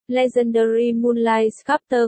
Legendary Moonlight Sculptor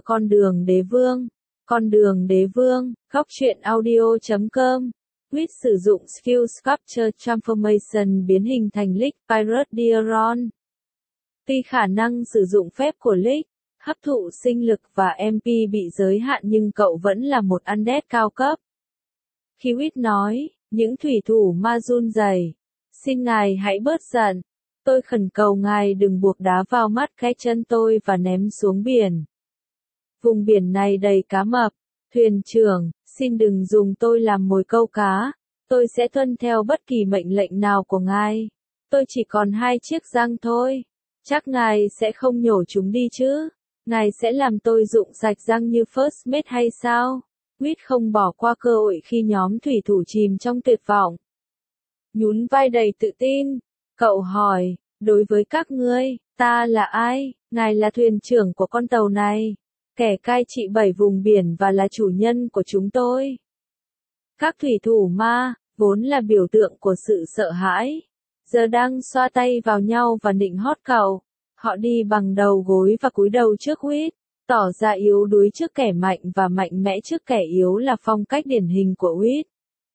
Con đường đế vương, góc truyện audio.com. With sử dụng Skill Sculpture Transformation biến hình thành Lick Pirate Diaron. Tuy khả năng sử dụng phép của Lick, hấp thụ sinh lực và MP bị giới hạn nhưng cậu vẫn là một undead cao cấp. Khi Whit nói, những thủy thủ ma run rẩy, xin ngài hãy bớt giận. Tôi khẩn cầu ngài đừng buộc đá vào mắt cái chân tôi và ném xuống biển. Vùng biển này đầy cá mập. Thuyền trưởng, xin đừng dùng tôi làm mồi câu cá. Tôi sẽ tuân theo bất kỳ mệnh lệnh nào của ngài. Tôi chỉ còn 2 chiếc răng thôi. Chắc ngài sẽ không nhổ chúng đi chứ? Ngài sẽ làm tôi rụng sạch răng như First Mate hay sao? Whit không bỏ qua cơ hội khi nhóm thủy thủ chìm trong tuyệt vọng. Nhún vai đầy tự tin, cậu hỏi, đối với các ngươi, ta là ai? Ngài là thuyền trưởng của con tàu này, kẻ cai trị 7 vùng biển và là chủ nhân của chúng tôi. Các thủy thủ ma, vốn là biểu tượng của sự sợ hãi, giờ đang xoa tay vào nhau và nịnh hót cậu. Họ đi bằng đầu gối và cúi đầu trước Whit, tỏ ra yếu đuối trước kẻ mạnh và mạnh mẽ trước kẻ yếu là phong cách điển hình của Whit.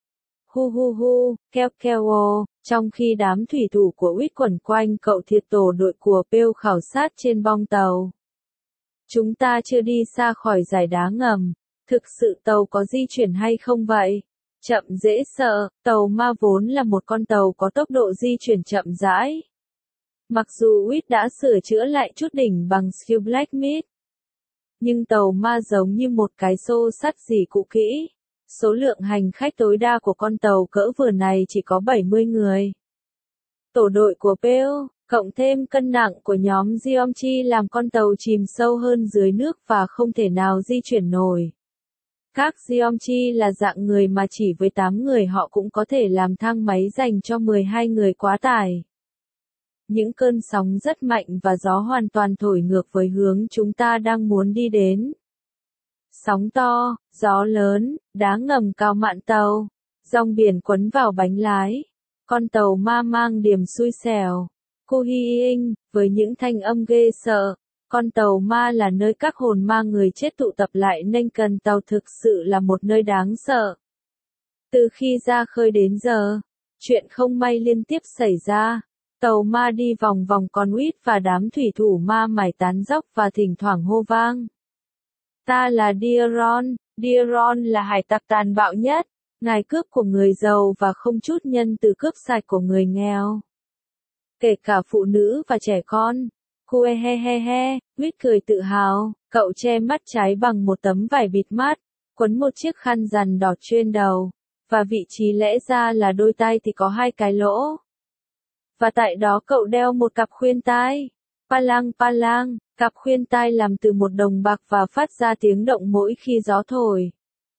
Hu hu hu, keo keo ô, trong khi đám thủy thủ của Whit quẩn quanh cậu thiệt tổ đội của Pale khảo sát trên bong tàu. Chúng ta chưa đi xa khỏi dải đá ngầm, thực sự tàu có di chuyển hay không vậy? Chậm dễ sợ, tàu ma vốn là một con tàu có tốc độ di chuyển chậm rãi. Mặc dù Whit đã sửa chữa lại chút đỉnh bằng Skill Blacksmith, nhưng tàu ma giống như một cái xô sắt dỉ cũ kỹ. Số lượng hành khách tối đa của con tàu cỡ vừa này chỉ có 70 người. Tổ đội của Pale, cộng thêm cân nặng của nhóm Geomchi làm con tàu chìm sâu hơn dưới nước và không thể nào di chuyển nổi. Các Geomchi là dạng người mà chỉ với 8 người họ cũng có thể làm thang máy dành cho 12 người quá tải. Những cơn sóng rất mạnh và gió hoàn toàn thổi ngược với hướng chúng ta đang muốn đi đến. Sóng to, gió lớn, đá ngầm cao mạn tàu, dòng biển quấn vào bánh lái. Con tàu ma mang điểm xui xẻo. Cô Hi Inh, với những thanh âm ghê sợ, con tàu ma là nơi các hồn ma người chết tụ tập lại nên cần tàu thực sự là một nơi đáng sợ. Từ khi ra khơi đến giờ, chuyện không may liên tiếp xảy ra. Tàu ma đi vòng vòng con Whit và đám thủy thủ ma mải tán dốc và thỉnh thoảng hô vang. Ta là Diaron, Diaron là hải tặc tàn bạo nhất, ngài cướp của người giàu và không chút nhân từ cướp sạch của người nghèo. Kể cả phụ nữ và trẻ con. Cue he he he, Whit cười tự hào, cậu che mắt trái bằng một tấm vải bịt mắt, quấn một chiếc khăn rằn đỏ trên đầu, và vị trí lẽ ra là đôi tai thì có 2 cái lỗ. Và tại đó cậu đeo một cặp khuyên tai. Palang, cặp khuyên tai làm từ một đồng bạc và phát ra tiếng động mỗi khi gió thổi.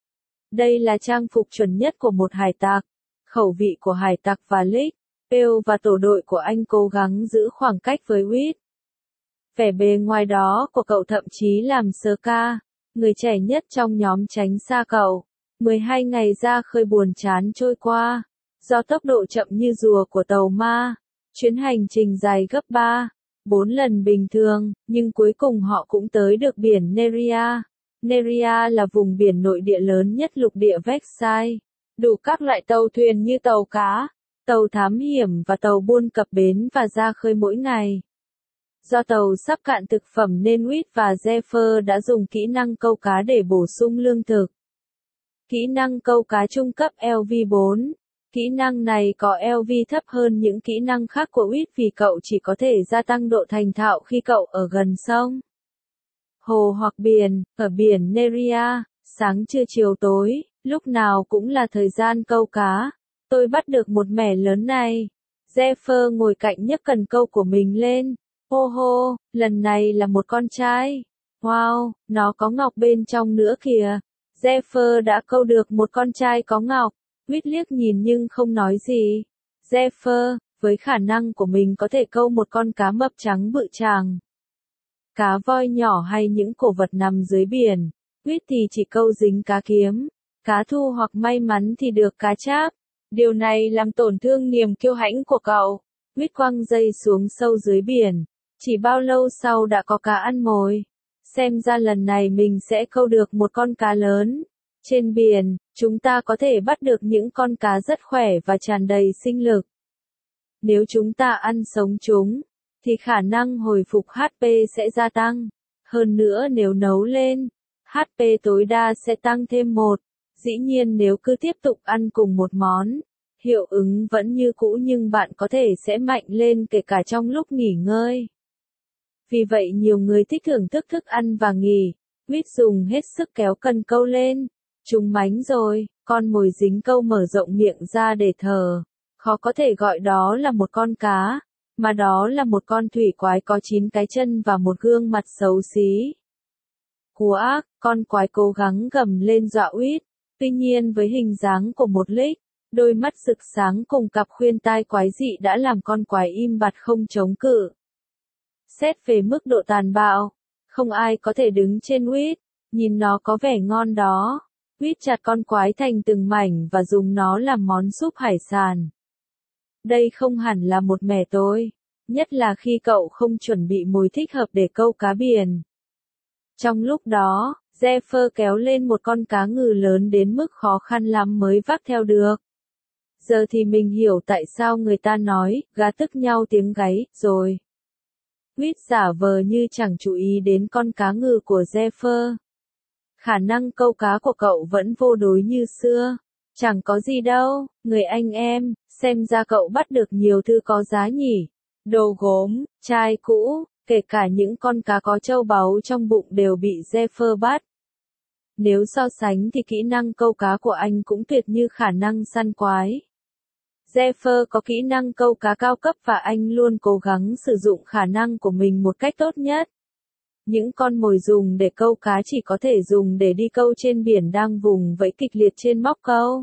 Đây là trang phục chuẩn nhất của một hải tặc. Khẩu vị của hải tặc và Lick, Pale và tổ đội của anh cố gắng giữ khoảng cách với Whit. Vẻ bề ngoài đó của cậu thậm chí làm Ska, người trẻ nhất trong nhóm tránh xa cậu. 12 ngày ra khơi buồn chán trôi qua. Do tốc độ chậm như rùa của tàu ma, chuyến hành trình dài gấp 3-4 lần bình thường, nhưng cuối cùng họ cũng tới được biển Neria. Neria là vùng biển nội địa lớn nhất lục địa Vexai, đủ các loại tàu thuyền như tàu cá, tàu thám hiểm và tàu buôn cập bến và ra khơi mỗi ngày. Do tàu sắp cạn thực phẩm nên Whit và Zephyr đã dùng kỹ năng câu cá để bổ sung lương thực. Kỹ năng câu cá trung cấp LV4. Kỹ năng này có LV thấp hơn những kỹ năng khác của Whit vì cậu chỉ có thể gia tăng độ thành thạo khi cậu ở gần sông, hồ hoặc biển. Ở biển Neria, sáng trưa chiều tối, lúc nào cũng là thời gian câu cá. Tôi bắt được một mẻ lớn này. Zephyr ngồi cạnh nhấc cần câu của mình lên. Hô hô, lần này là một con trai. Wow, nó có ngọc bên trong nữa kìa. Zephyr đã câu được một con trai có ngọc. Whit liếc nhìn nhưng không nói gì. Zephyr, với khả năng của mình có thể câu một con cá mập trắng bự chàng, cá voi nhỏ hay những cổ vật nằm dưới biển. Whit thì chỉ câu dính cá kiếm, cá thu hoặc may mắn thì được cá cháp. Điều này làm tổn thương niềm kiêu hãnh của cậu. Whit quăng dây xuống sâu dưới biển, Chỉ bao lâu sau đã có cá ăn mồi. Xem ra lần này mình sẽ câu được một con cá lớn. Trên biển, chúng ta có thể bắt được những con cá rất khỏe và tràn đầy sinh lực. Nếu chúng ta ăn sống chúng, thì khả năng hồi phục HP sẽ gia tăng. Hơn nữa nếu nấu lên, HP tối đa sẽ tăng thêm 1. Dĩ nhiên nếu cứ tiếp tục ăn cùng một món, hiệu ứng vẫn như cũ nhưng bạn có thể sẽ mạnh lên kể cả trong lúc nghỉ ngơi. Vì vậy nhiều người thích thưởng thức thức ăn và nghỉ. Quýt dùng hết sức kéo cần câu lên. Trúng mánh rồi, con mồi dính câu mở rộng miệng ra để thở. Khó có thể gọi đó là một con cá, mà đó là một con thủy quái có 9 cái chân và một gương mặt xấu xí. Cú ác, con quái cố gắng gầm lên dọa Quýt. Tuy nhiên với hình dáng của một lích, đôi mắt rực sáng cùng cặp khuyên tai quái dị đã làm con quái im bặt không chống cự. Xét về mức độ tàn bạo, không ai có thể đứng trên Quýt, nhìn nó có vẻ ngon đó. Quýt chặt con quái thành từng mảnh và dùng nó làm món súp hải sản. Đây không hẳn là một mẻ tối, nhất là khi cậu không chuẩn bị mồi thích hợp để câu cá biển. Trong lúc đó, Zephyr kéo lên một con cá ngừ lớn đến mức khó khăn lắm mới vác theo được. Giờ thì mình hiểu tại sao người ta nói, gà tức nhau tiếng gáy, rồi. Quýt giả vờ như chẳng chú ý đến con cá ngừ của Zephyr. Khả năng câu cá của cậu vẫn vô đối như xưa. Chẳng có gì đâu, người anh em, xem ra cậu bắt được nhiều thứ có giá nhỉ. Đồ gốm, chai cũ, kể cả những con cá có châu báu trong bụng đều bị Zephyr bắt. Nếu so sánh thì kỹ năng câu cá của anh cũng tuyệt như khả năng săn quái. Zephyr có kỹ năng câu cá cao cấp và anh luôn cố gắng sử dụng khả năng của mình một cách tốt nhất. Những con mồi dùng để câu cá chỉ có thể dùng để đi câu trên biển đang vùng vẫy kịch liệt trên móc câu.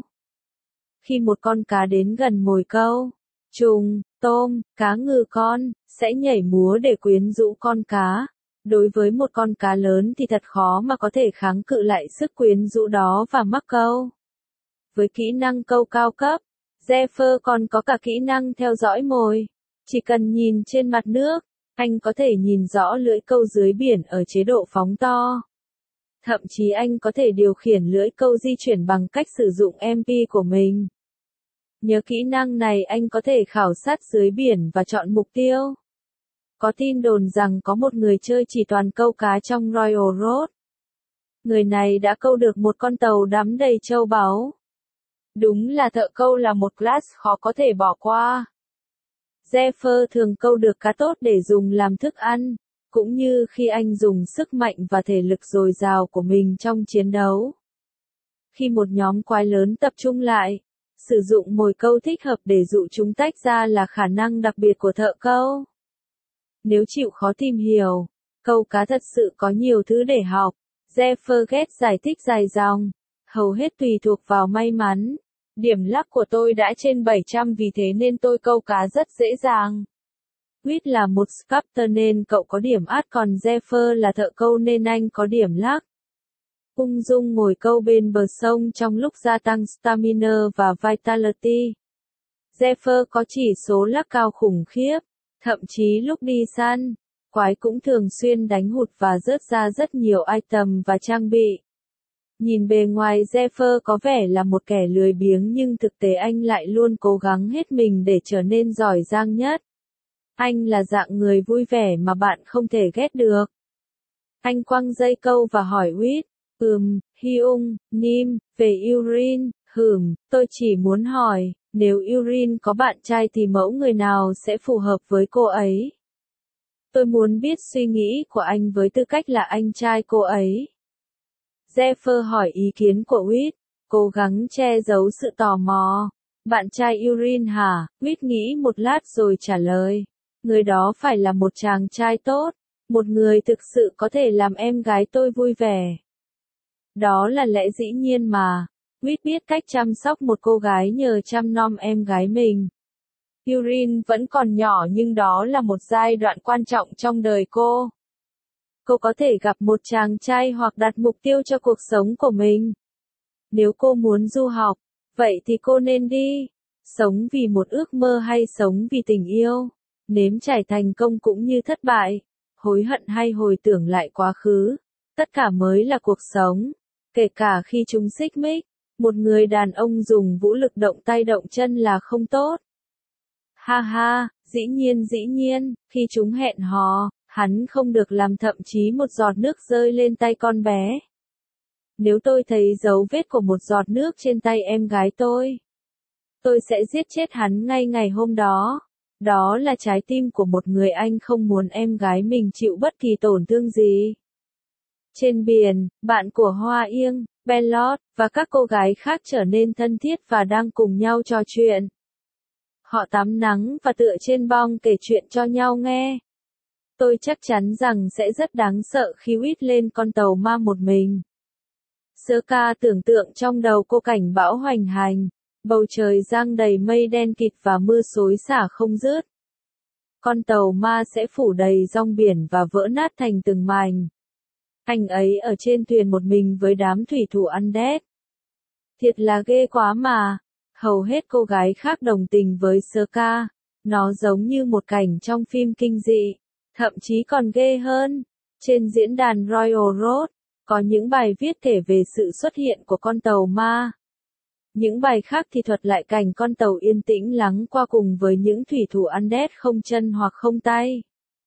Khi một con cá đến gần mồi câu, trùng, tôm, cá ngừ con, sẽ nhảy múa để quyến rũ con cá. Đối với một con cá lớn thì thật khó mà có thể kháng cự lại sức quyến rũ đó và mắc câu. Với kỹ năng câu cao cấp, Zephyr còn có cả kỹ năng theo dõi mồi. Chỉ cần nhìn trên mặt nước, anh có thể nhìn rõ lưỡi câu dưới biển ở chế độ phóng to. Thậm chí anh có thể điều khiển lưỡi câu di chuyển bằng cách sử dụng MP của mình. Nhờ kỹ năng này anh có thể khảo sát dưới biển và chọn mục tiêu. Có tin đồn rằng có một người chơi chỉ toàn câu cá trong Royal Road. Người này đã câu được một con tàu đắm đầy châu báu. Đúng là thợ câu là một class khó có thể bỏ qua. Zephyr thường câu được cá tốt để dùng làm thức ăn, cũng như khi anh dùng sức mạnh và thể lực dồi dào của mình trong chiến đấu. Khi một nhóm quái lớn tập trung lại, sử dụng mồi câu thích hợp để dụ chúng tách ra là khả năng đặc biệt của thợ câu. Nếu chịu khó tìm hiểu, câu cá thật sự có nhiều thứ để học. Zephyr ghét giải thích dài dòng, hầu hết tùy thuộc vào may mắn. Điểm luck của tôi đã trên 700 vì thế nên tôi câu cá rất dễ dàng. Quýt là một sculptor nên cậu có điểm át còn Zephyr là thợ câu nên anh có điểm luck. Ung dung ngồi câu bên bờ sông trong lúc gia tăng stamina và vitality. Zephyr có chỉ số luck cao khủng khiếp, thậm chí lúc đi săn, quái cũng thường xuyên đánh hụt và rớt ra rất nhiều item và trang bị. Nhìn bề ngoài Zephyr có vẻ là một kẻ lười biếng nhưng thực tế anh lại luôn cố gắng hết mình để trở nên giỏi giang nhất. Anh là dạng người vui vẻ mà bạn không thể ghét được. Anh quăng dây câu và hỏi Quýt, Hyung, Nim, về Yurin, tôi chỉ muốn hỏi, nếu Yurin có bạn trai thì mẫu người nào sẽ phù hợp với cô ấy? Tôi muốn biết suy nghĩ của anh với tư cách là anh trai cô ấy. Zephyr hỏi ý kiến của Quýt, cố gắng che giấu sự tò mò. Bạn trai Yurin hả? Quýt nghĩ một lát rồi trả lời. Người đó phải là một chàng trai tốt, một người thực sự có thể làm em gái tôi vui vẻ. Đó là lẽ dĩ nhiên mà. Quýt biết cách chăm sóc một cô gái nhờ chăm nom em gái mình. Yurin vẫn còn nhỏ nhưng đó là một giai đoạn quan trọng trong đời cô. Cô có thể gặp một chàng trai hoặc đặt mục tiêu cho cuộc sống của mình. Nếu cô muốn du học, vậy thì cô nên đi. Sống vì một ước mơ hay sống vì tình yêu? Nếm trải thành công cũng như thất bại, hối hận hay hồi tưởng lại quá khứ, tất cả mới là cuộc sống. Kể cả khi chúng xích mích, một người đàn ông dùng vũ lực động tay động chân là không tốt. Ha ha, dĩ nhiên, khi chúng hẹn hò, hắn không được làm thậm chí một giọt nước rơi lên tay con bé. Nếu tôi thấy dấu vết của một giọt nước trên tay em gái tôi sẽ giết chết hắn ngay ngày hôm đó. Đó là trái tim của một người anh không muốn em gái mình chịu bất kỳ tổn thương gì. Trên biển, bạn của Hoa Yên, Bellot, và các cô gái khác trở nên thân thiết và đang cùng nhau trò chuyện. Họ tắm nắng và tựa trên bong kể chuyện cho nhau nghe. Tôi chắc chắn rằng sẽ rất đáng sợ khi Whit lên con tàu ma một mình. Sơ ca tưởng tượng trong đầu cô cảnh bão hoành hành, bầu trời giăng đầy mây đen kịt và mưa xối xả không dứt. Con tàu ma sẽ phủ đầy rong biển và vỡ nát thành từng mảnh. Anh ấy ở trên thuyền một mình với đám thủy thủ undead. Thiệt là ghê quá mà. Hầu hết cô gái khác đồng tình với sơ ca. Nó giống như một cảnh trong phim kinh dị. Thậm chí còn ghê hơn. Trên diễn đàn Royal Road, có những bài viết kể về sự xuất hiện của con tàu ma. Những bài khác thì thuật lại cảnh con tàu yên tĩnh lắng qua cùng với những thủy thủ undead không chân hoặc không tay.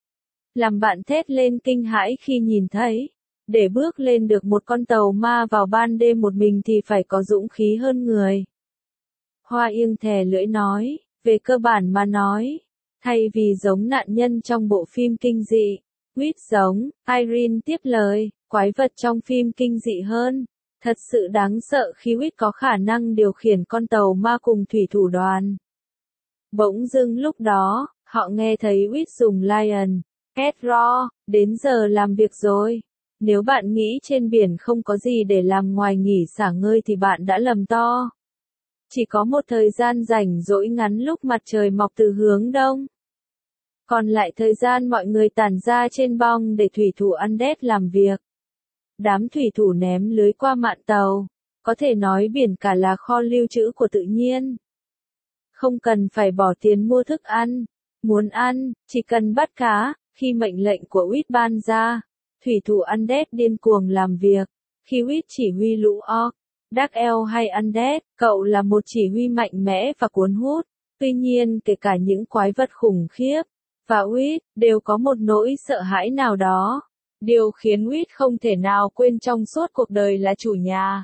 Làm bạn thét lên kinh hãi khi nhìn thấy. Để bước lên được một con tàu ma vào ban đêm một mình thì phải có dũng khí hơn người. Hoa Yên thè lưỡi nói, về cơ bản mà nói, thay vì giống nạn nhân trong bộ phim kinh dị, Whit giống, Irene tiếp lời, quái vật trong phim kinh dị hơn. Thật sự đáng sợ khi Whit có khả năng điều khiển con tàu ma cùng thủy thủ đoàn. Bỗng dưng lúc đó, họ nghe thấy Whit dùng Lion, Edro, đến giờ làm việc rồi. Nếu bạn nghĩ trên biển không có gì để làm ngoài nghỉ xả ngơi thì bạn đã lầm to. Chỉ có một thời gian rảnh rỗi ngắn lúc mặt trời mọc từ hướng đông. Còn lại thời gian mọi người tản ra trên bong để thủy thủ undead làm việc. Đám thủy thủ ném lưới qua mạn tàu. Có thể nói biển cả là kho lưu trữ của tự nhiên. Không cần phải bỏ tiền mua thức ăn. Muốn ăn, chỉ cần bắt cá. Khi mệnh lệnh của Whit ban ra, thủy thủ undead điên cuồng làm việc. Khi Whit chỉ huy lũ orc, Dark Elf hay undead, cậu là một chỉ huy mạnh mẽ và cuốn hút. Tuy nhiên kể cả những quái vật khủng khiếp, và Whit, đều có một nỗi sợ hãi nào đó. Điều khiến Whit không thể nào quên trong suốt cuộc đời là chủ nhà.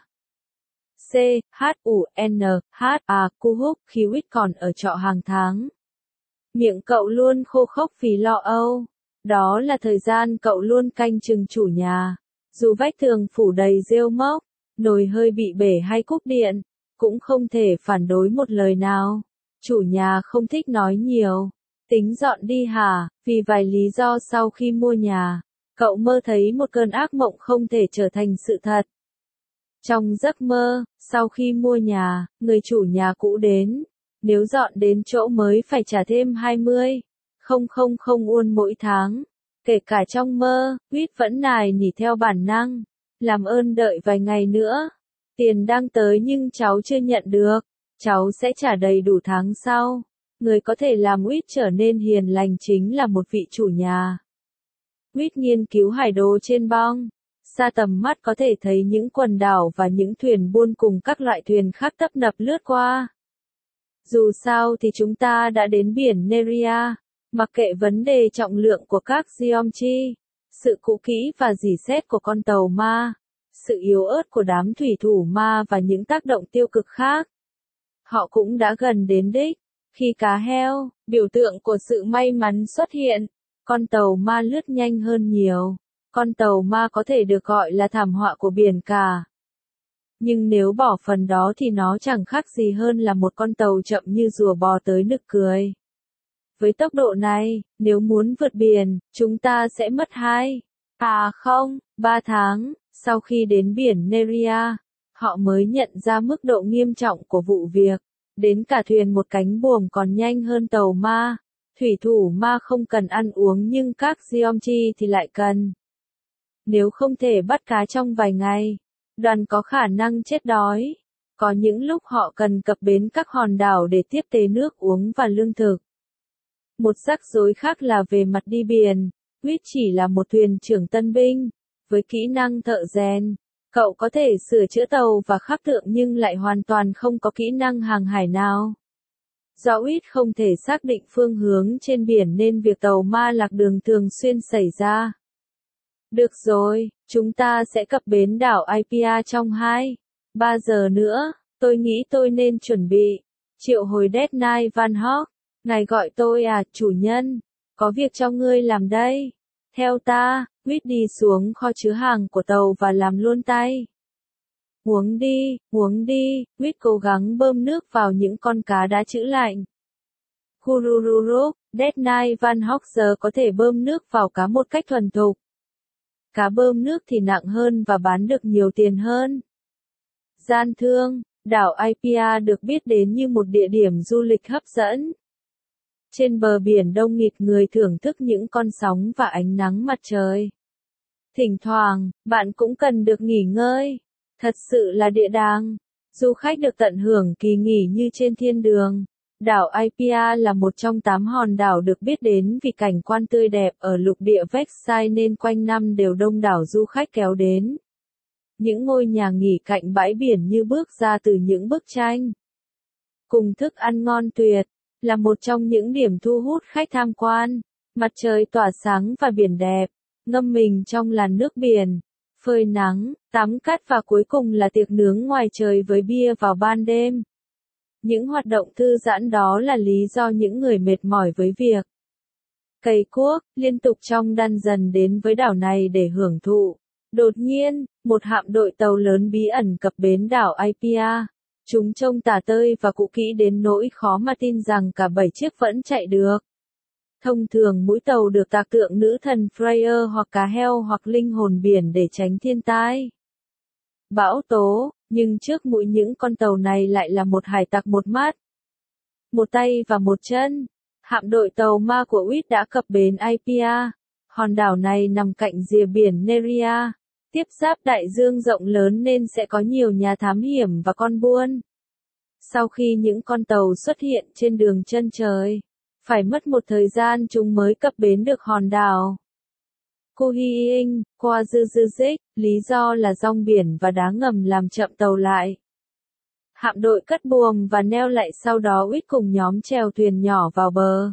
C.H.U.N.H.A. Cuhúc khi Whit còn ở trọ hàng tháng. Miệng cậu luôn khô khốc vì lo âu. Đó là thời gian cậu luôn canh chừng chủ nhà. Dù vách tường phủ đầy rêu mốc, nồi hơi bị bể hay cúp điện, cũng không thể phản đối một lời nào. Chủ nhà không thích nói nhiều. Tính dọn đi hả? Vì vài lý do sau khi mua nhà, cậu mơ thấy một cơn ác mộng không thể trở thành sự thật. Trong giấc mơ, sau khi mua nhà, người chủ nhà cũ đến. Nếu dọn đến chỗ mới phải trả thêm 20,000 won mỗi tháng. Kể cả trong mơ, Whit vẫn nài nỉ theo bản năng. Làm ơn đợi vài ngày nữa. Tiền đang tới nhưng cháu chưa nhận được. Cháu sẽ trả đầy đủ tháng sau. Người có thể làm Whit trở nên hiền lành chính là một vị chủ nhà. Whit nghiên cứu hải đồ trên bong. Xa tầm mắt có thể thấy những quần đảo và những thuyền buôn cùng các loại thuyền khác tấp nập lướt qua. Dù sao thì chúng ta đã đến biển Neria. Mặc kệ vấn đề trọng lượng của các geometry, sự cũ kỹ và rỉ sét của con tàu ma, sự yếu ớt của đám thủy thủ ma và những tác động tiêu cực khác. Họ cũng đã gần đến đích. Khi cá heo, biểu tượng của sự may mắn xuất hiện, con tàu ma lướt nhanh hơn nhiều. Con tàu ma có thể được gọi là thảm họa của biển cả. Nhưng nếu bỏ phần đó thì nó chẳng khác gì hơn là một con tàu chậm như rùa bò tới nực cười. Với tốc độ này, nếu muốn vượt biển, chúng ta sẽ mất 3 tháng. Sau khi đến biển Neria, họ mới nhận ra mức độ nghiêm trọng của vụ việc. Đến cả thuyền một cánh buồm còn nhanh hơn tàu ma. Thủy thủ ma không cần ăn uống nhưng các geometry thì lại cần. Nếu không thể bắt cá trong vài ngày, đoàn có khả năng chết đói. Có những lúc họ cần cập bến các hòn đảo để tiếp tế nước uống và lương thực. Một rắc rối khác là về mặt đi biển. Huyết chỉ là một thuyền trưởng tân binh. Với kỹ năng thợ rèn, cậu có thể sửa chữa tàu và khắc tượng nhưng lại hoàn toàn không có kỹ năng hàng hải nào. Do Huyết không thể xác định phương hướng trên biển nên việc tàu ma lạc đường thường xuyên xảy ra. Được rồi, chúng ta sẽ cập bến đảo Apia trong 2-3 giờ nữa, tôi nghĩ tôi nên chuẩn bị. Triệu hồi Dead Knight Van Hawk, ngài gọi tôi à, chủ nhân, có việc cho ngươi làm đây. Theo ta, Huyết đi xuống kho chứa hàng của tàu và làm luôn tay. Uống đi, Huyết cố gắng bơm nước vào những con cá đã trữ lạnh. Kurururuk, Dead Knight Van Hawk giờ có thể bơm nước vào cá một cách thuần thục. Cá bơm nước thì nặng hơn và bán được nhiều tiền hơn. Gian thương, đảo Apia được biết đến như một địa điểm du lịch hấp dẫn. Trên bờ biển đông nghịt người thưởng thức những con sóng và ánh nắng mặt trời. Thỉnh thoảng, bạn cũng cần được nghỉ ngơi. Thật sự là địa đàng. Du khách được tận hưởng kỳ nghỉ như trên thiên đường. Đảo Apia là một trong 8 hòn đảo được biết đến vì cảnh quan tươi đẹp ở lục địa Vexai nên quanh năm đều đông đảo du khách kéo đến. Những ngôi nhà nghỉ cạnh bãi biển như bước ra từ những bức tranh. Cùng thức ăn ngon tuyệt, là một trong những điểm thu hút khách tham quan. Mặt trời tỏa sáng và biển đẹp, ngâm mình trong làn nước biển, phơi nắng, tắm cát và cuối cùng là tiệc nướng ngoài trời với bia vào ban đêm. Những hoạt động thư giãn đó là lý do những người mệt mỏi với việc cày cuốc liên tục trong dungeon đến với đảo này để hưởng thụ. Đột nhiên, một hạm đội tàu lớn bí ẩn cập bến đảo Apia. Chúng trông tả tơi và cũ kỹ đến nỗi khó mà tin rằng cả 7 chiếc vẫn chạy được. Thông thường mũi tàu được tạc tượng nữ thần Freya hoặc cá heo hoặc linh hồn biển để tránh thiên tai, bão tố, nhưng trước mũi những con tàu này lại là một hải tặc một mắt, một tay và một chân. Hạm đội tàu ma của Huyết đã cập bến Apia. Hòn đảo này nằm cạnh rìa biển Neria, tiếp giáp đại dương rộng lớn nên sẽ có nhiều nhà thám hiểm và con buôn. Sau khi những con tàu xuất hiện trên đường chân trời, phải mất một thời gian chúng mới cập bến được hòn đảo Kuhiing, qua Zyzyzyk, lý do là rong biển và đá ngầm làm chậm tàu lại. Hạm đội cất buồm và neo lại sau đó Huyết cùng nhóm chèo thuyền nhỏ vào bờ.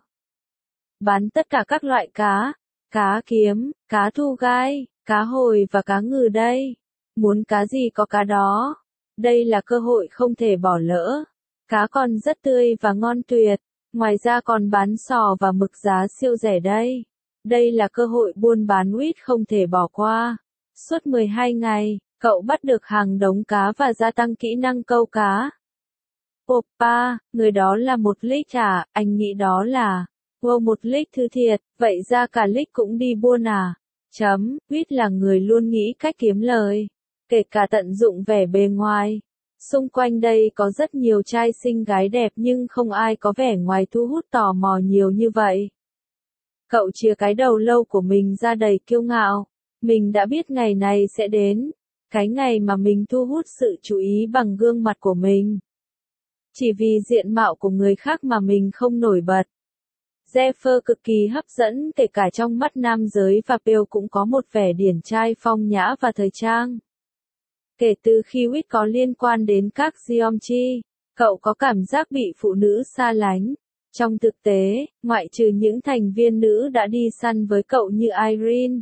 Bán tất cả các loại cá kiếm, cá thu gai, cá hồi và cá ngừ đây. Muốn cá gì có cá đó. Đây là cơ hội không thể bỏ lỡ. Cá còn rất tươi và ngon tuyệt. Ngoài ra còn bán sò và mực giá siêu rẻ đây. Đây là cơ hội buôn bán Huyết không thể bỏ qua. Suốt 12 ngày, cậu bắt được hàng đống cá và gia tăng kỹ năng câu cá. Oppa, người đó là một leak à, anh nghĩ đó là... Wow, một leak thư thiệt, vậy ra cả leak cũng đi buôn à? Huyết là người luôn nghĩ cách kiếm lời. Kể cả tận dụng vẻ bề ngoài. Xung quanh đây có rất nhiều trai xinh gái đẹp nhưng không ai có vẻ ngoài thu hút tò mò nhiều như vậy. Cậu chìa cái đầu lâu của mình ra đầy kiêu ngạo. Mình đã biết ngày này sẽ đến. Cái ngày mà mình thu hút sự chú ý bằng gương mặt của mình. Chỉ vì diện mạo của người khác mà mình không nổi bật. Zephyr cực kỳ hấp dẫn kể cả trong mắt nam giới và Pale cũng có một vẻ điển trai phong nhã và thời trang. Kể từ khi Huyết có liên quan đến các Geomchi, cậu có cảm giác bị phụ nữ xa lánh. Trong thực tế, ngoại trừ những thành viên nữ đã đi săn với cậu như Irene,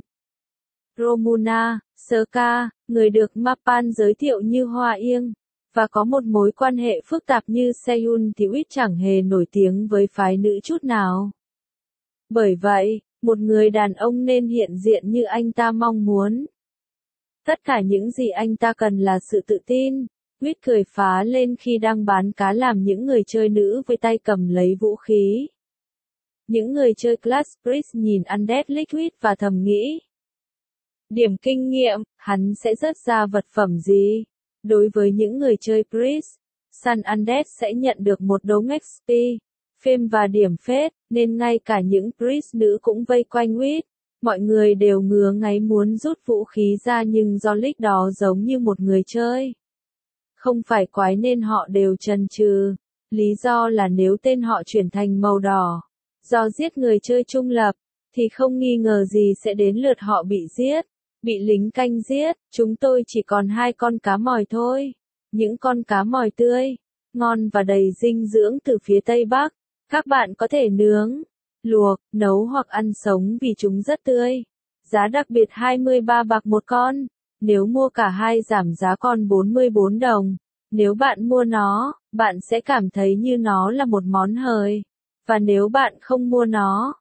Romuna, Serka, người được Mapan giới thiệu như Hoa Yên, và có một mối quan hệ phức tạp như Seyun thì Huyết chẳng hề nổi tiếng với phái nữ chút nào. Bởi vậy, một người đàn ông nên hiện diện như anh ta mong muốn. Tất cả những gì anh ta cần là sự tự tin. Huyết cười phá lên khi đang bán cá làm những người chơi nữ với tay cầm lấy vũ khí. Những người chơi Class Priest nhìn Undead Liquid và thầm nghĩ. Điểm kinh nghiệm, hắn sẽ rớt ra vật phẩm gì? Đối với những người chơi Priest, săn Undead sẽ nhận được một đống XP, phêm và điểm phết, nên ngay cả những Priest nữ cũng vây quanh Huyết. Mọi người đều ngứa ngáy muốn rút vũ khí ra nhưng do Lick đó giống như một người chơi. Không phải quái nên họ đều chần chừ. Lý do là nếu tên họ chuyển thành màu đỏ, Do giết người chơi trung lập, thì không nghi ngờ gì sẽ đến lượt họ bị giết, bị lính canh giết, chúng tôi chỉ còn 2 con cá mòi thôi. Những con cá mòi tươi, ngon và đầy dinh dưỡng từ phía Tây Bắc. Các bạn có thể nướng, luộc, nấu hoặc ăn sống vì chúng rất tươi. Giá đặc biệt 23 bạc một con. Nếu mua cả hai giảm giá còn 44 đồng. Nếu bạn mua nó, bạn sẽ cảm thấy như nó là một món hời. Và nếu bạn không mua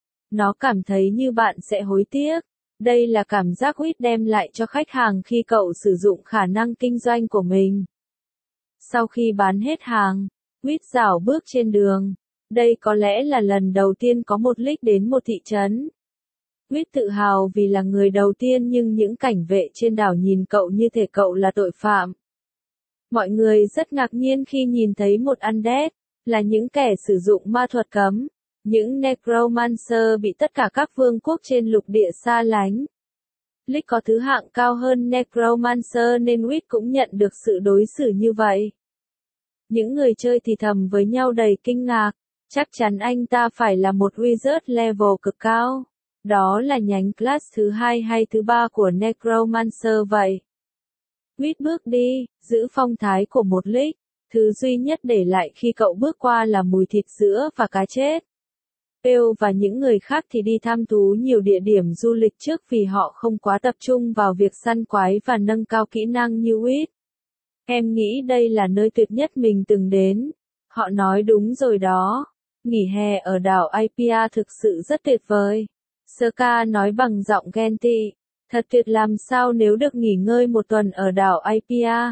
nó cảm thấy như bạn sẽ hối tiếc. Đây là cảm giác Wit đem lại cho khách hàng khi cậu sử dụng khả năng kinh doanh của mình. Sau khi bán hết hàng, Wit rảo bước trên đường. Đây có lẽ là lần đầu tiên có một leak đến một thị trấn. Wit tự hào vì là người đầu tiên, nhưng những cảnh vệ trên đảo nhìn cậu như thể cậu là tội phạm. Mọi người rất ngạc nhiên khi nhìn thấy một undead, là những kẻ sử dụng ma thuật cấm, những necromancer bị tất cả các vương quốc trên lục địa xa lánh. Leak có thứ hạng cao hơn necromancer nên Wit cũng nhận được sự đối xử như vậy. Những người chơi thì thầm với nhau đầy kinh ngạc, chắc chắn anh ta phải là một wizard level cực cao. Đó là nhánh class thứ 2 hay thứ 3 của necromancer vậy. Wit bước đi, giữ phong thái của một leak. Thứ duy nhất để lại khi cậu bước qua là mùi thịt sữa và cá chết. Bill và những người khác thì đi thăm thú nhiều địa điểm du lịch trước vì họ không quá tập trung vào việc săn quái và nâng cao kỹ năng như Wit. Em nghĩ đây là nơi tuyệt nhất mình từng đến. Họ nói đúng rồi đó. Nghỉ hè ở đảo Apia thực sự rất tuyệt vời. Saka nói bằng giọng ghen tị. Thật tuyệt làm sao nếu được nghỉ ngơi một tuần ở đảo Apia.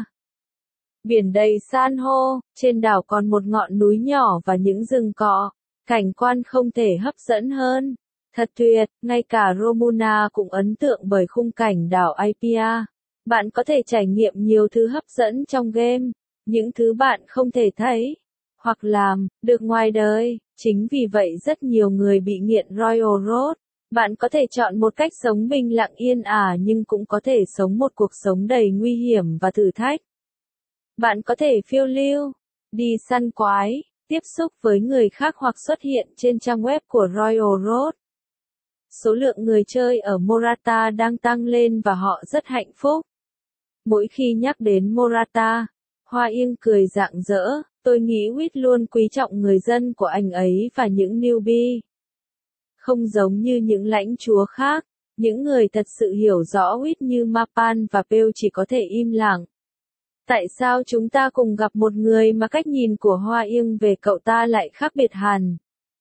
Biển đầy san hô, trên đảo còn một ngọn núi nhỏ và những rừng cọ. Cảnh quan không thể hấp dẫn hơn. Thật tuyệt, ngay cả Romuna cũng ấn tượng bởi khung cảnh đảo Apia. Bạn có thể trải nghiệm nhiều thứ hấp dẫn trong game, những thứ bạn không thể thấy hoặc làm được ngoài đời. Chính vì vậy rất nhiều người bị nghiện Royal Road. Bạn có thể chọn một cách sống bình lặng yên ả nhưng cũng có thể sống một cuộc sống đầy nguy hiểm và thử thách. Bạn có thể phiêu lưu, đi săn quái, tiếp xúc với người khác hoặc xuất hiện trên trang web của Royal Road. Số lượng người chơi ở Morata đang tăng lên và họ rất hạnh phúc. Mỗi khi nhắc đến Morata, Hoa Yên cười rạng rỡ, tôi nghĩ Wit luôn quý trọng người dân của anh ấy và những newbie. Không giống như những lãnh chúa khác, những người thật sự hiểu rõ Wit như Mapan và Pale chỉ có thể im lặng. Tại sao chúng ta cùng gặp một người mà cách nhìn của Hoa Yên về cậu ta lại khác biệt hẳn?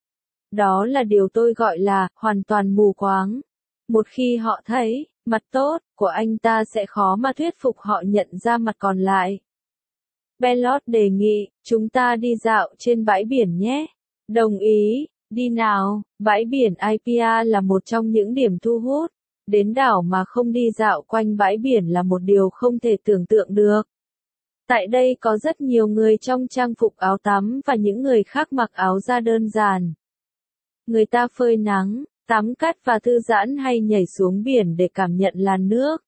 Đó là điều tôi gọi là hoàn toàn mù quáng. Một khi họ thấy mặt tốt của anh ta sẽ khó mà thuyết phục họ nhận ra mặt còn lại. Bellot đề nghị, chúng ta đi dạo trên bãi biển nhé. Đồng ý, đi nào. Bãi biển Apia là một trong những điểm thu hút. Đến đảo mà không đi dạo quanh bãi biển là một điều không thể tưởng tượng được. Tại đây có rất nhiều người trong trang phục áo tắm và những người khác mặc áo da đơn giản. Người ta phơi nắng, tắm cát và thư giãn hay nhảy xuống biển để cảm nhận làn nước.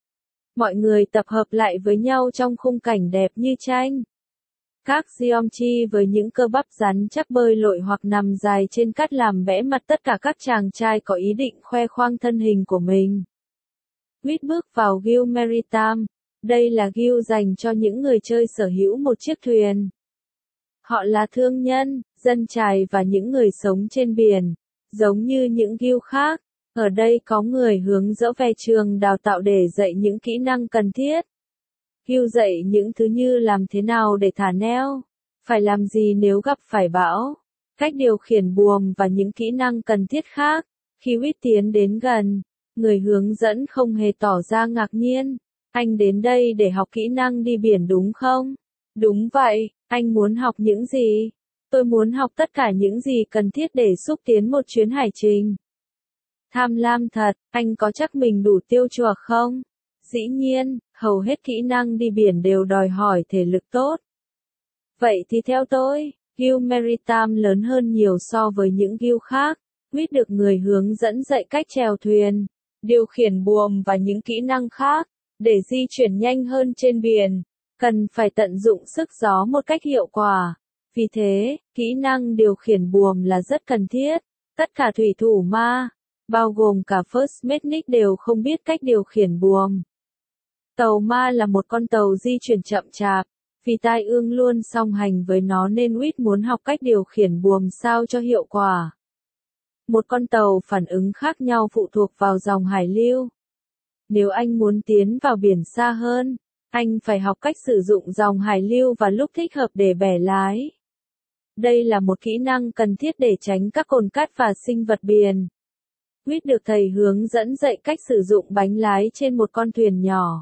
Mọi người tập hợp lại với nhau trong khung cảnh đẹp như tranh. Các geomchi với những cơ bắp rắn chắc bơi lội hoặc nằm dài trên cát làm bẽ mặt tất cả các chàng trai có ý định khoe khoang thân hình của mình. Wit bước vào Guild Maritime. Đây là guild dành cho những người chơi sở hữu một chiếc thuyền. Họ là thương nhân, dân chài và những người sống trên biển. Giống như những guild khác, ở đây có người hướng dẫn về trường đào tạo để dạy những kỹ năng cần thiết. Guild dạy những thứ như làm thế nào để thả neo, phải làm gì nếu gặp phải bão, cách điều khiển buồm và những kỹ năng cần thiết khác. Khi Wit tiến đến gần, người hướng dẫn không hề tỏ ra ngạc nhiên. Anh đến đây để học kỹ năng đi biển đúng không? Đúng vậy, anh muốn học những gì? Tôi muốn học tất cả những gì cần thiết để xúc tiến một chuyến hải trình. Tham lam thật, anh có chắc mình đủ tiêu chuộc không? Dĩ nhiên, hầu hết kỹ năng đi biển đều đòi hỏi thể lực tốt. Vậy thì theo tôi, Guild Maritime lớn hơn nhiều so với những guild khác. Wit được người hướng dẫn dạy cách chèo thuyền, điều khiển buồm và những kỹ năng khác. Để di chuyển nhanh hơn trên biển, cần phải tận dụng sức gió một cách hiệu quả. Vì thế, kỹ năng điều khiển buồm là rất cần thiết. Tất cả thủy thủ ma, bao gồm cả First Medic đều không biết cách điều khiển buồm. Tàu ma là một con tàu di chuyển chậm chạp, vì tai ương luôn song hành với nó nên Whit muốn học cách điều khiển buồm sao cho hiệu quả. Một con tàu phản ứng khác nhau phụ thuộc vào dòng hải lưu. Nếu anh muốn tiến vào biển xa hơn, anh phải học cách sử dụng dòng hải lưu và lúc thích hợp để bẻ lái. Đây là một kỹ năng cần thiết để tránh các cồn cát và sinh vật biển. Whit được thầy hướng dẫn dạy cách sử dụng bánh lái trên một con thuyền nhỏ.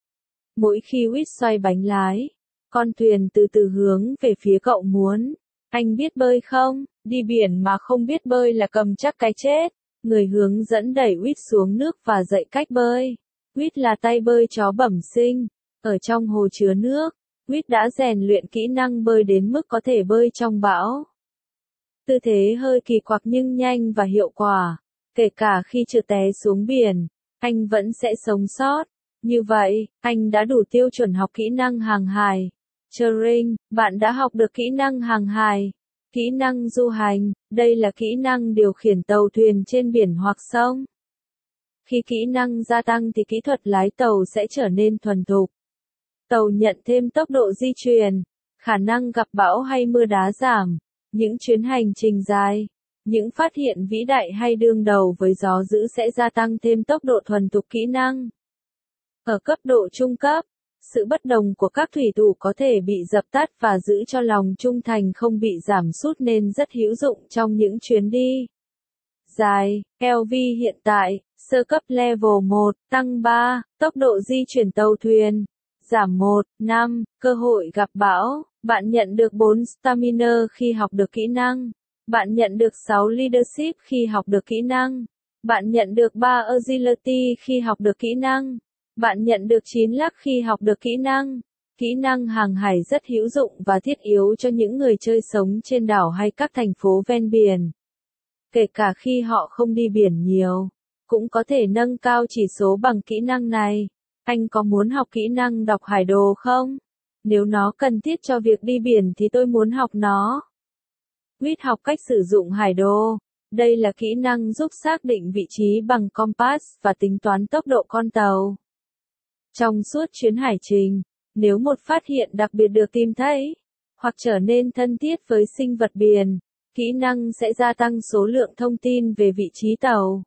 Mỗi khi Whit xoay bánh lái, con thuyền từ từ hướng về phía cậu muốn. Anh biết bơi không? Đi biển mà không biết bơi là cầm chắc cái chết. Người hướng dẫn đẩy Whit xuống nước và dạy cách bơi. Whit là tay bơi chó bẩm sinh. Ở trong hồ chứa nước, Whit đã rèn luyện kỹ năng bơi đến mức có thể bơi trong bão. Tư thế hơi kỳ quặc nhưng nhanh và hiệu quả. Kể cả khi trượt té xuống biển, anh vẫn sẽ sống sót. Như vậy, anh đã đủ tiêu chuẩn học kỹ năng hàng hải. Turing, bạn đã học được kỹ năng hàng hải. Kỹ năng du hành, đây là kỹ năng điều khiển tàu thuyền trên biển hoặc sông. Khi kỹ năng gia tăng thì kỹ thuật lái tàu sẽ trở nên thuần thục. Tàu nhận thêm tốc độ di chuyển, khả năng gặp bão hay mưa đá giảm, những chuyến hành trình dài, những phát hiện vĩ đại hay đương đầu với gió dữ sẽ gia tăng thêm tốc độ thuần thục kỹ năng. Ở cấp độ trung cấp, sự bất đồng của các thủy thủ có thể bị dập tắt và giữ cho lòng trung thành không bị giảm sút nên rất hữu dụng trong những chuyến đi dài. LV hiện tại, sơ cấp level 1, tăng 3, tốc độ di chuyển tàu thuyền, giảm 1, 5, cơ hội gặp bão, bạn nhận được 4 stamina khi học được kỹ năng, bạn nhận được 6 leadership khi học được kỹ năng, bạn nhận được 3 agility khi học được kỹ năng. Bạn nhận được 9 luck khi học được kỹ năng. Kỹ năng hàng hải rất hữu dụng và thiết yếu cho những người chơi sống trên đảo hay các thành phố ven biển. Kể cả khi họ không đi biển nhiều, cũng có thể nâng cao chỉ số bằng kỹ năng này. Anh có muốn học kỹ năng đọc hải đồ không? Nếu nó cần thiết cho việc đi biển thì tôi muốn học nó. Whit học cách sử dụng hải đồ. Đây là kỹ năng giúp xác định vị trí bằng compass và tính toán tốc độ con tàu. Trong suốt chuyến hải trình, nếu một phát hiện đặc biệt được tìm thấy, hoặc trở nên thân thiết với sinh vật biển, kỹ năng sẽ gia tăng số lượng thông tin về vị trí tàu.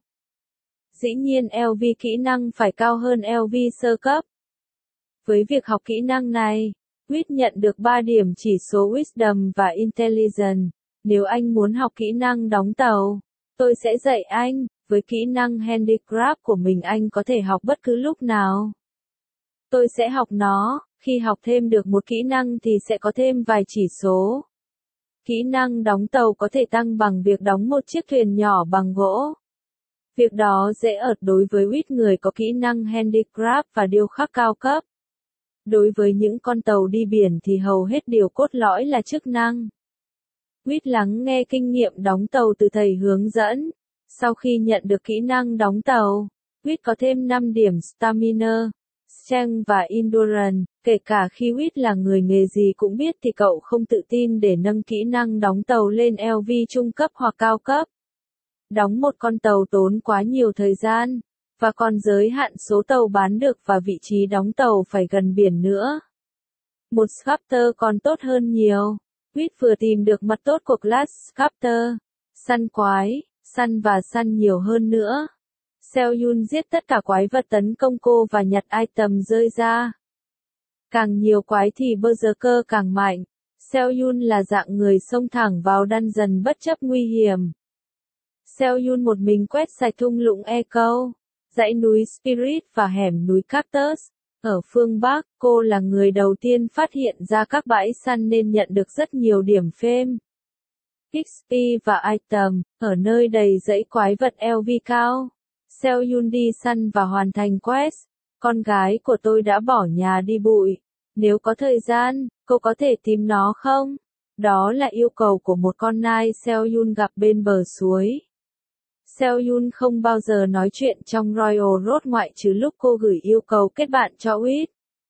Dĩ nhiên LV kỹ năng phải cao hơn LV sơ cấp. Với việc học kỹ năng này, Whit nhận được 3 điểm chỉ số Wisdom và Intelligence. Nếu anh muốn học kỹ năng đóng tàu, tôi sẽ dạy anh. Với kỹ năng Handicraft của mình anh có thể học bất cứ lúc nào. Tôi sẽ học nó, khi học thêm được một kỹ năng thì sẽ có thêm vài chỉ số. Kỹ năng đóng tàu có thể tăng bằng việc đóng một chiếc thuyền nhỏ bằng gỗ. Việc đó dễ ợt đối với Whit người có kỹ năng Handicraft và điêu khắc cao cấp. Đối với những con tàu đi biển thì hầu hết điều cốt lõi là chức năng. Whit lắng nghe kinh nghiệm đóng tàu từ thầy hướng dẫn. Sau khi nhận được kỹ năng đóng tàu, Whit có thêm 5 điểm Stamina, Strength và Endurance. Kể cả khi Whit là người nghề gì cũng biết thì cậu không tự tin để nâng kỹ năng đóng tàu lên LV trung cấp hoặc cao cấp. Đóng một con tàu tốn quá nhiều thời gian, và còn giới hạn số tàu bán được và vị trí đóng tàu phải gần biển nữa. Một Sculptor còn tốt hơn nhiều. Whit vừa tìm được mật tốt của class Sculptor, săn quái, săn và săn nhiều hơn nữa. Seo-yun giết tất cả quái vật tấn công cô và nhặt item rơi ra. Càng nhiều quái thì Berserker càng mạnh. Seo-yun là dạng người xông thẳng vào dungeon bất chấp nguy hiểm. Seo-yun một mình quét sạch thung lũng Echo, dãy núi Spirit và hẻm núi Cactus. Ở phương Bắc, cô là người đầu tiên phát hiện ra các bãi săn nên nhận được rất nhiều điểm fame, XP và item, ở nơi đầy dãy quái vật LV cao. Seo-yun đi săn và hoàn thành quest. Con gái của tôi đã bỏ nhà đi bụi. Nếu có thời gian, cô có thể tìm nó không? Đó là yêu cầu của một con nai Seo-yun gặp bên bờ suối. Seo-yun không bao giờ nói chuyện trong Royal Road ngoại trừ lúc cô gửi yêu cầu kết bạn cho Whit.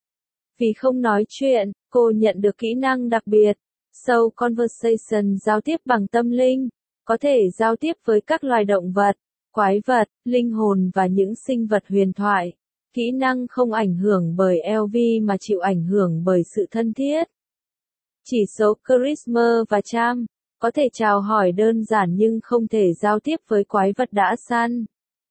Vì không nói chuyện, cô nhận được kỹ năng đặc biệt, Soul Conversation giao tiếp bằng tâm linh. có thể giao tiếp với các loài động vật, quái vật, linh hồn và những sinh vật huyền thoại. Kỹ năng không ảnh hưởng bởi LV mà chịu ảnh hưởng bởi sự thân thiết. Chỉ số Charisma và Charm, có thể chào hỏi đơn giản nhưng không thể giao tiếp với quái vật đã săn.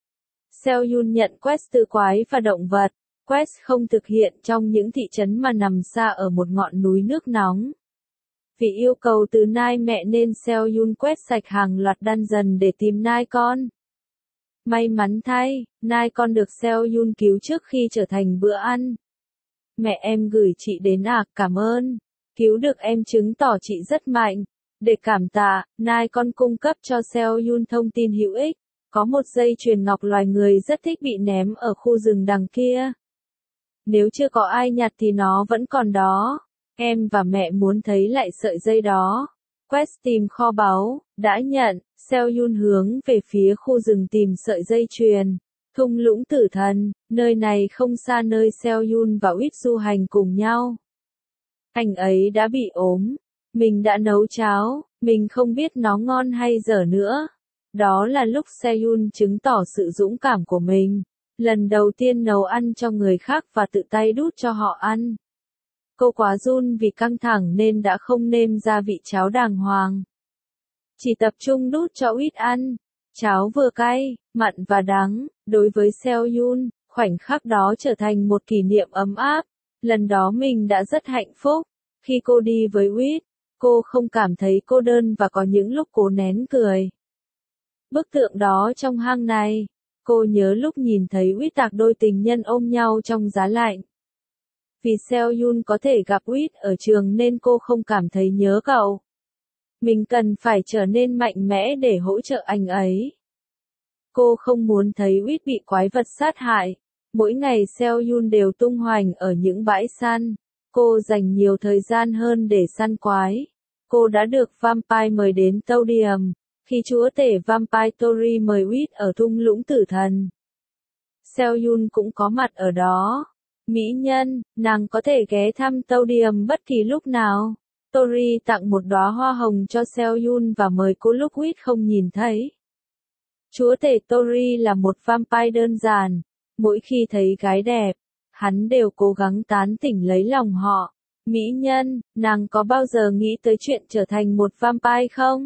Seo-yun nhận quest từ quái và động vật. Quest không thực hiện trong những thị trấn mà nằm xa ở một ngọn núi nước nóng. Vì yêu cầu từ nai mẹ nên Seo-yun quét sạch hàng loạt dungeon để tìm nai con. May mắn thay, nai con được Seo-yun cứu trước khi trở thành bữa ăn. Mẹ em gửi chị đến cảm ơn. Cứu được em chứng tỏ chị rất mạnh. Để cảm tạ, nai con cung cấp cho Seo-yun thông tin hữu ích. Có một dây chuyền ngọc loài người rất thích bị ném ở khu rừng đằng kia. Nếu chưa có ai nhặt thì nó vẫn còn đó. Em và mẹ muốn thấy lại sợi dây đó. Quest tìm kho báu, đã nhận, Seo-yun hướng về phía khu rừng tìm sợi dây chuyền. Thung lũng tử thần, nơi này không xa nơi Seo-yun và Wit du hành cùng nhau. Anh ấy đã bị ốm. Mình đã nấu cháo, mình không biết nó ngon hay dở nữa. Đó là lúc Seo-yun chứng tỏ sự dũng cảm của mình. Lần đầu tiên nấu ăn cho người khác và tự tay đút cho họ ăn. Cô quá run vì căng thẳng nên đã không nêm gia vị cháo đàng hoàng. Chỉ tập trung đút cho Wit ăn. Cháo vừa cay, mặn và đắng, đối với Seo-yun, khoảnh khắc đó trở thành một kỷ niệm ấm áp. Lần đó mình đã rất hạnh phúc. Khi cô đi với Wit, cô không cảm thấy cô đơn và có những lúc cố nén cười. Bức tượng đó trong hang này, cô nhớ lúc nhìn thấy Wit tạc đôi tình nhân ôm nhau trong giá lạnh. Vì Seo-yun có thể gặp Wit ở trường nên cô không cảm thấy nhớ cậu. Mình cần phải trở nên mạnh mẽ để hỗ trợ anh ấy. Cô không muốn thấy Wit bị quái vật sát hại. Mỗi ngày Seo-yun đều tung hoành ở những bãi săn. Cô dành nhiều thời gian hơn để săn quái. Cô đã được Vampire mời đến Toadium, khi chúa tể Vampire Tori mời Wit ở thung lũng tử thần. Seo-yun cũng có mặt ở đó. Mỹ nhân, nàng có thể ghé thăm Toadium bất kỳ lúc nào. Tori tặng một đóa hoa hồng cho Seo-yun và mời cô lúc Wit không nhìn thấy. Chúa tể Tori là một vampire đơn giản. Mỗi khi thấy gái đẹp, hắn đều cố gắng tán tỉnh lấy lòng họ. Mỹ nhân, nàng có bao giờ nghĩ tới chuyện trở thành một vampire không?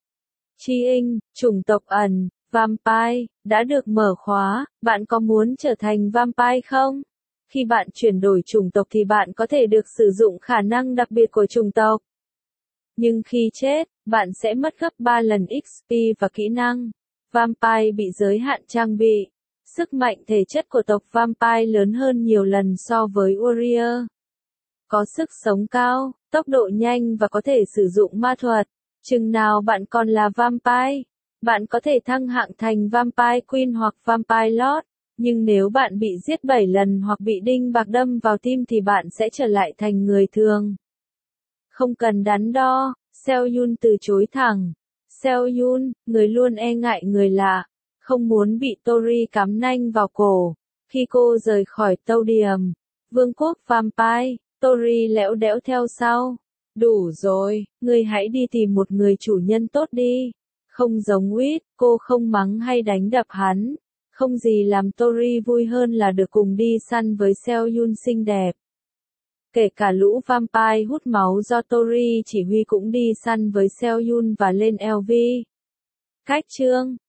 Chi-ing, chủng tộc ẩn, vampire, đã được mở khóa, bạn có muốn trở thành vampire không? Khi bạn chuyển đổi chủng tộc thì bạn có thể được sử dụng khả năng đặc biệt của chủng tộc. Nhưng khi chết, bạn sẽ mất gấp 3 lần XP và kỹ năng. Vampire bị giới hạn trang bị. Sức mạnh thể chất của tộc Vampire lớn hơn nhiều lần so với Warrior. Có sức sống cao, tốc độ nhanh và có thể sử dụng ma thuật. Chừng nào bạn còn là Vampire, bạn có thể thăng hạng thành Vampire Queen hoặc Vampire Lord. Nhưng nếu bạn bị giết 7 lần hoặc bị đinh bạc đâm vào tim thì bạn sẽ trở lại thành người thường. Không cần đắn đo, Seo-yun từ chối thẳng. Seo-yun, người luôn e ngại người lạ, không muốn bị Tori cắm nanh vào cổ. Khi cô rời khỏi Toadium, vương quốc Vampire, Tori lẽo đẽo theo sau. Đủ rồi, ngươi hãy đi tìm một người chủ nhân tốt đi. Không giống Wit, cô không mắng hay đánh đập hắn. Không gì làm Tori vui hơn là được cùng đi săn với Seo-yun xinh đẹp. Kể cả lũ vampire hút máu do Tori chỉ huy cũng đi săn với Seo-yun và lên LV. Cách chương